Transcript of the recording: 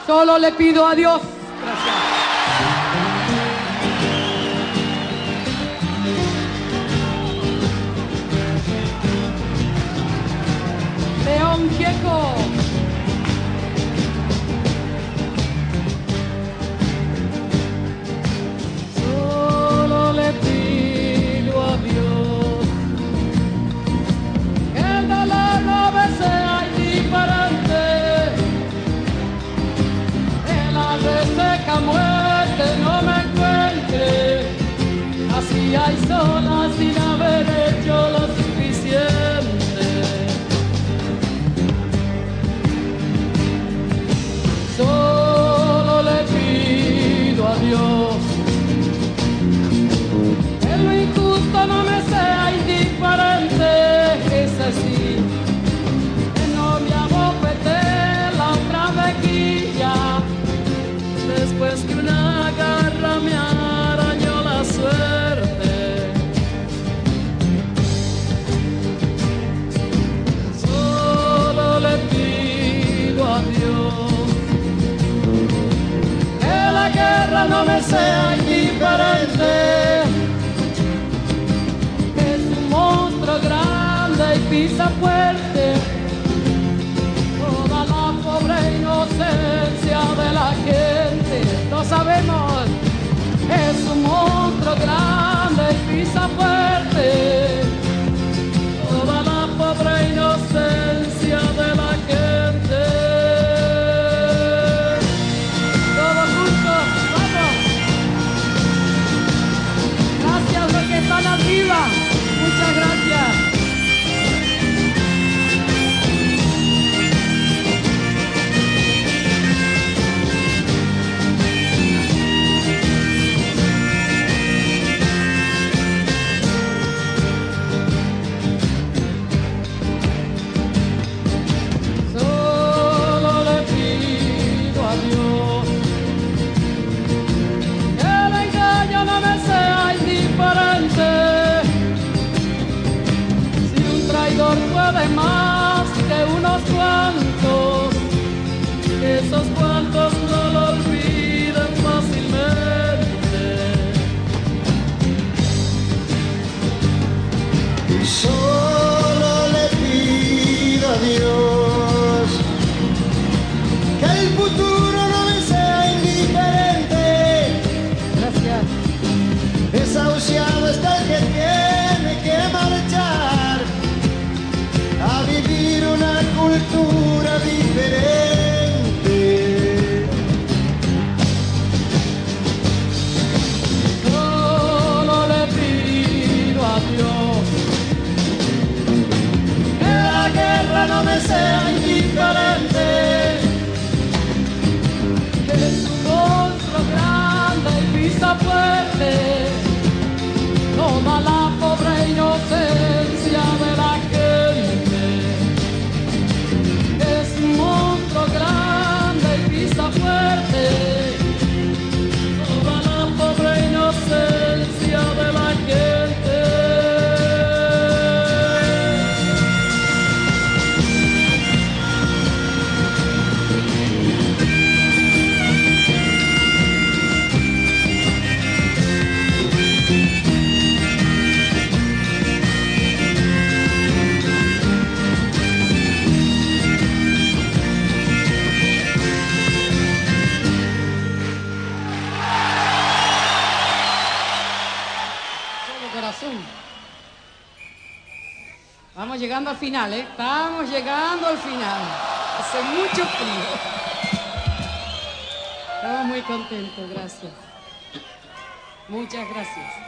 Solo le pido a Dios. Gracias. León Gieco. Solo le pido a Dios que el dolor no me sea indiferente, que la reseca muerte no me encuentre así hay sola sin haber hecho lo suficiente. Solo le pido a Dios que lo injusto no me sea indiferente, es así, que no me abofeté la otra mejilla después que una garra me arañó la suerte. Solo le pido a Dios que la guerra no me sea indiferente, que es un monstruo grande y pisa fuerte toda la pobre inocencia de la gente. Lo sabemos, es un monstruo grande y pisa fuerte toda la pobre inocencia de la gente. Todos juntos, vamos. Gracias los que están arriba. Muchas gracias. Puede más que unos cuantos, esos cuantos no lo olvidan fácilmente. Y solo le pido a Dios que el futuro no me sea indiferente. Gracias. Desahuciado está el que tiene que marchar a vivir una cultura diferente. Solo le pido a Dios que la guerra no me sea indiferente, que es un monstruo grande y pisa fuerte toda la pobre inocencia de la gente. Es un monstruo grande y pisa fuerte toda la pobre inocencia de la gente. Vamos llegando al final, ¿eh? Estamos llegando al final. Hace mucho frío. Estamos muy contentos, gracias. Muchas gracias.